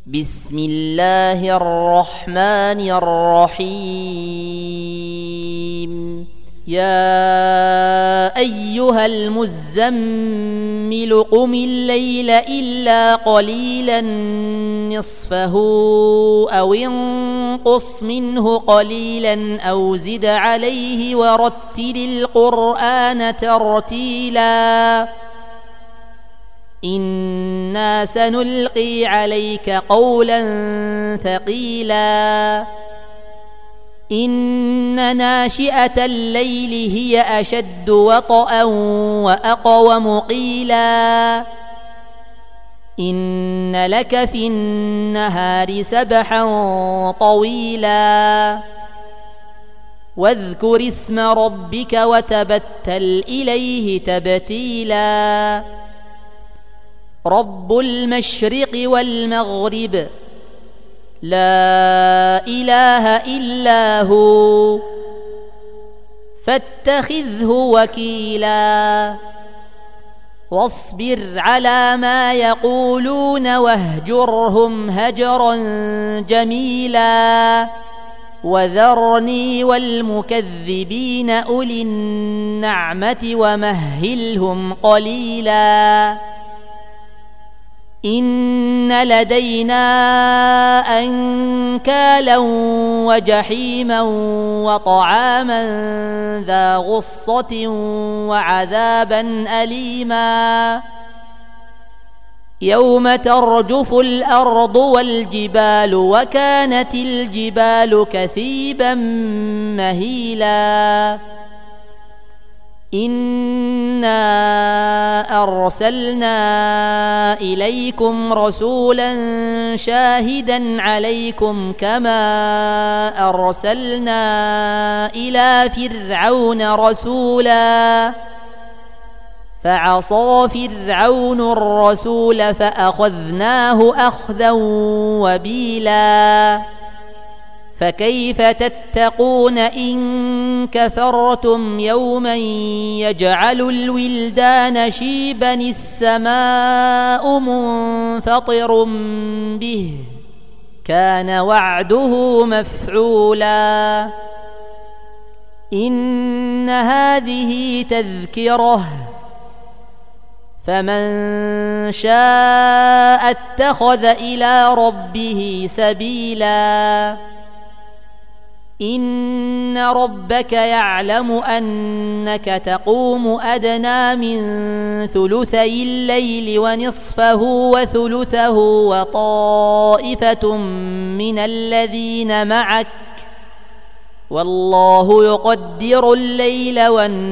بسم الله الرحمن الرحيم. يا أيها المزمل قم الليل إلا قليلا نصفه أو انقص منه قليلا أو زد عليه ورتل القرآن ترتيلا إنا سنلقي عليك قولا ثقيلا إن ناشئة الليل هي أشد وطئا وأقوم قيلا إن لك في النهار سبحا طويلا واذكر اسم ربك وتبتل إليه تبتيلا رب المشرق والمغرب لا إله إلا هو فاتخذه وكيلا واصبر على ما يقولون واهجرهم هجرا جميلا وذرني والمكذبين أولي النعمة ومهلهم قليلا إن لدينا أنكالا وجحيما وطعاما ذا غصة وعذابا أليما يوم ترجف الأرض والجبال وكانت الجبال كثيبا مهيلا إنا أرسلنا إليكم رسولا شاهدا عليكم كما أرسلنا إلى فرعون رسولا فعصى فرعون الرسول فأخذناه أخذا وبيلا فكيف تتقون إن كفرتم يوما يجعل الولدان شيبا السماء منفطر به كان وعده مفعولا إن هذه تذكرة فمن شاء اتخذ إلى ربه سبيلا إن ربك يعلم أنك تقوم أدنى من ثلثي الليل ونصفه وثلثه وطائفة من الذين معك والله يقدر الليل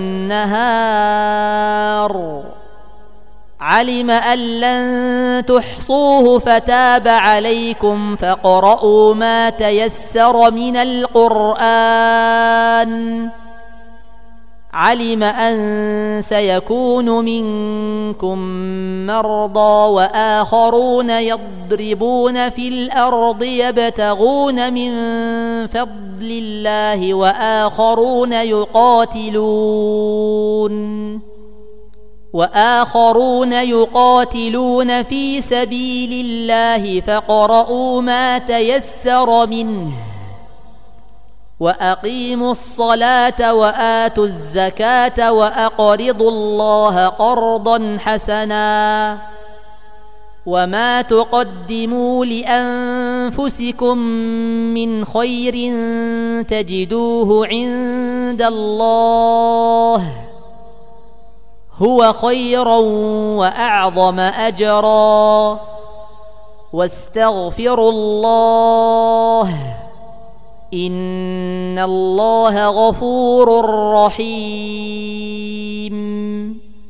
والنهار علم أن لن تحصوه فتاب عليكم فاقرؤوا ما تيسر من القرآن علم أن سيكون منكم مرضى وآخرون يضربون في الأرض يبتغون من فضل الله وآخرون يقاتلون في سبيل الله فاقرؤوا ما تيسر منه وأقيموا الصلاة وآتوا الزكاة وأقرضوا الله قرضا حسنا وما تقدموا لأنفسكم من خير تجدوه عند الله هو خيرا وأعظم أجرا واستغفروا الله إن الله غفور رحيم.